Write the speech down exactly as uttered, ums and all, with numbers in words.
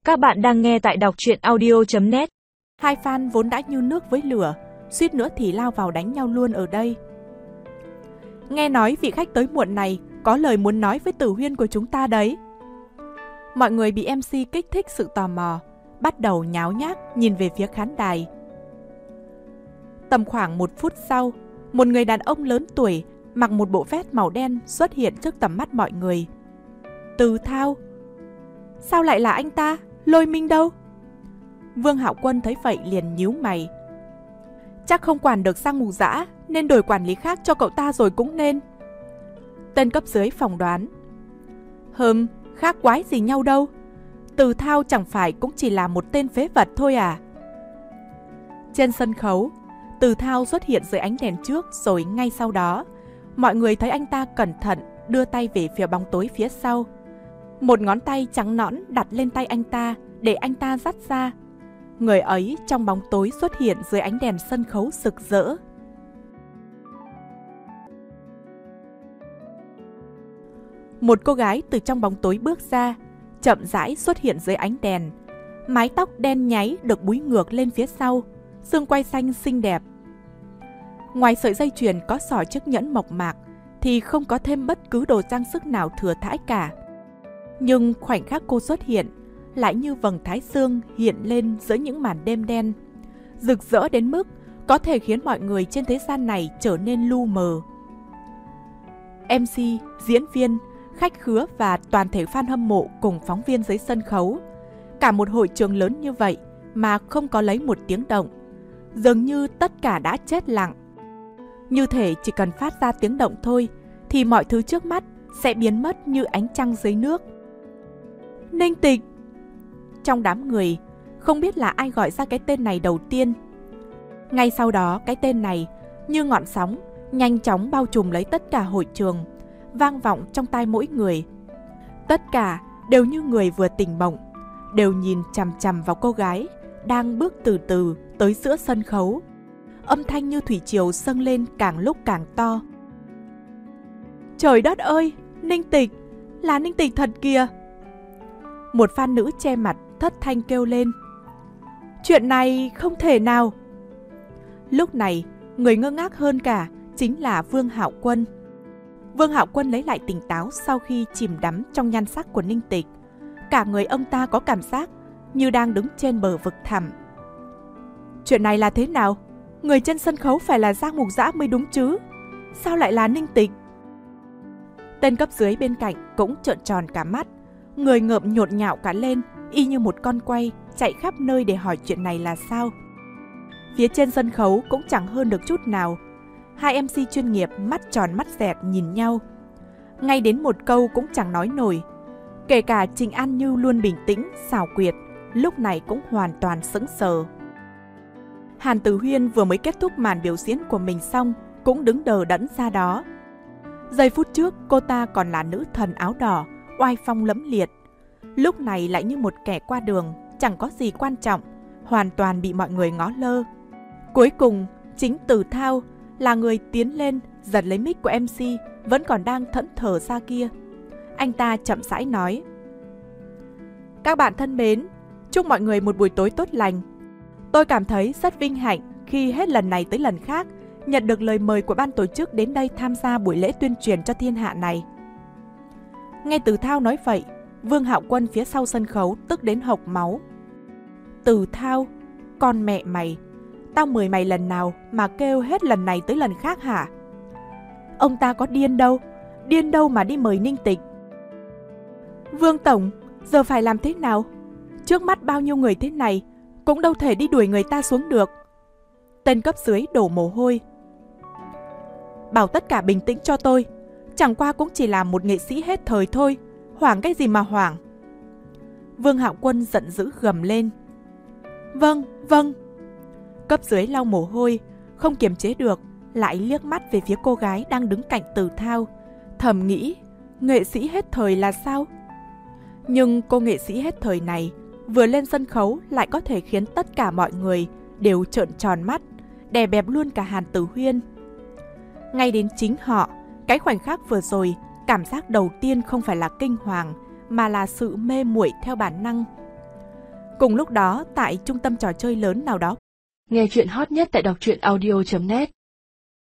Các bạn đang nghe tại đọc truyện audio chấm net. Hai fan vốn đã như nước với lửa, suýt nữa thì lao vào đánh nhau luôn ở đây. Nghe nói vị khách tới muộn này có lời muốn nói với Tử Huyên của chúng ta đấy. Mọi người bị em xê kích thích sự tò mò, bắt đầu nháo nhác nhìn về phía khán đài. Tầm khoảng một phút sau, một người đàn ông lớn tuổi mặc một bộ vest màu đen xuất hiện trước tầm mắt mọi người. Từ Thao. Sao lại là anh ta? Lôi Minh đâu? Vương Hạo Quân thấy vậy liền nhíu mày. Chắc không quản được sang mù dã nên đổi quản lý khác cho cậu ta rồi cũng nên. Tên cấp dưới phỏng đoán. Hừm, khác quái gì nhau đâu. Từ Thao chẳng phải cũng chỉ là một tên phế vật thôi à? Trên sân khấu, Từ Thao xuất hiện dưới ánh đèn trước rồi ngay sau đó, mọi người thấy anh ta cẩn thận đưa tay về phía bóng tối phía sau. Một ngón tay trắng nõn đặt lên tay anh ta để anh ta dắt ra. Người ấy trong bóng tối xuất hiện dưới ánh đèn sân khấu rực rỡ. Một cô gái từ trong bóng tối bước ra, chậm rãi xuất hiện dưới ánh đèn. Mái tóc đen nháy được búi ngược lên phía sau, xương quai xanh xinh đẹp. Ngoài sợi dây chuyền có xỏ chiếc nhẫn mộc mạc thì không có thêm bất cứ đồ trang sức nào thừa thãi cả. Nhưng khoảnh khắc cô xuất hiện lại như vầng thái dương hiện lên giữa những màn đêm đen, rực rỡ đến mức có thể khiến mọi người trên thế gian này trở nên lu mờ. em xê, diễn viên, khách khứa và toàn thể fan hâm mộ cùng phóng viên dưới sân khấu. Cả một hội trường lớn như vậy mà không có lấy một tiếng động. Dường như tất cả đã chết lặng. Như thể chỉ cần phát ra tiếng động thôi thì mọi thứ trước mắt sẽ biến mất như ánh trăng dưới nước. Ninh Tịch! Trong đám người, không biết là ai gọi ra cái tên này đầu tiên. Ngay sau đó, cái tên này như ngọn sóng nhanh chóng bao trùm lấy tất cả hội trường, vang vọng trong tai mỗi người. Tất cả đều như người vừa tỉnh mộng, đều nhìn chằm chằm vào cô gái đang bước từ từ tới giữa sân khấu. Âm thanh như thủy triều dâng lên càng lúc càng to. Trời đất ơi! Ninh Tịch! Là Ninh Tịch thật kìa! Một fan nữ che mặt thất thanh kêu lên. Chuyện này không thể nào! Lúc này, người ngơ ngác hơn cả chính là Vương Hạo Quân. Vương Hạo Quân lấy lại tỉnh táo sau khi chìm đắm trong nhan sắc của Ninh Tịch. Cả người ông ta có cảm giác như đang đứng trên bờ vực thẳm. Chuyện này là thế nào? Người trên sân khấu phải là Giang Mục Dã mới đúng chứ? Sao lại là Ninh Tịch? Tên cấp dưới bên cạnh cũng trợn tròn cả mắt, người ngợm nhột nhạo cả lên, y như một con quay chạy khắp nơi để hỏi chuyện này là sao. Phía trên sân khấu cũng chẳng hơn được chút nào. Hai em xê chuyên nghiệp mắt tròn mắt dẹt nhìn nhau. Ngay đến một câu cũng chẳng nói nổi. Kể cả Trình An Như luôn bình tĩnh, xảo quyệt, lúc này cũng hoàn toàn sững sờ. Hàn Tử Huyên vừa mới kết thúc màn biểu diễn của mình xong, cũng đứng đờ đẫn ra đó. Giây phút trước cô ta còn là nữ thần áo đỏ, oai phong lẫm liệt. Lúc này lại như một kẻ qua đường, chẳng có gì quan trọng, hoàn toàn bị mọi người ngó lơ. Cuối cùng, chính Từ Thao là người tiến lên, giật lấy mic của em xê vẫn còn đang thẫn thờ ra kia. Anh ta chậm rãi nói. Các bạn thân mến, chúc mọi người một buổi tối tốt lành. Tôi cảm thấy rất vinh hạnh khi hết lần này tới lần khác nhận được lời mời của ban tổ chức đến đây tham gia buổi lễ tuyên truyền cho thiên hạ này. Nghe Từ Thao nói vậy, Vương Hạo Quân phía sau sân khấu tức đến hộc máu. Từ Thao, con mẹ mày, tao mời mày lần nào mà kêu hết lần này tới lần khác hả? Ông ta có điên đâu, điên đâu mà đi mời Ninh Tịch. Vương Tổng, giờ phải làm thế nào? Trước mắt bao nhiêu người thế này, cũng đâu thể đi đuổi người ta xuống được. Tên cấp dưới đổ mồ hôi. Bảo tất cả bình tĩnh cho tôi. Chẳng qua cũng chỉ là một nghệ sĩ hết thời thôi. Hoảng cái gì mà hoảng? Vương Hạo Quân giận dữ gầm lên. Vâng, vâng. Cấp dưới lau mồ hôi, không kiềm chế được, lại liếc mắt về phía cô gái đang đứng cạnh Từ Thao, thầm nghĩ, nghệ sĩ hết thời là sao? Nhưng cô nghệ sĩ hết thời này vừa lên sân khấu lại có thể khiến tất cả mọi người đều trợn tròn mắt, đè bẹp luôn cả Hàn Tử Huyên. Ngay đến chính họ, cái khoảnh khắc vừa rồi, cảm giác đầu tiên không phải là kinh hoàng, mà là sự mê muội theo bản năng. Cùng lúc đó, tại trung tâm trò chơi lớn nào đó. Nghe chuyện hot nhất tại đọc truyện audio chấm net.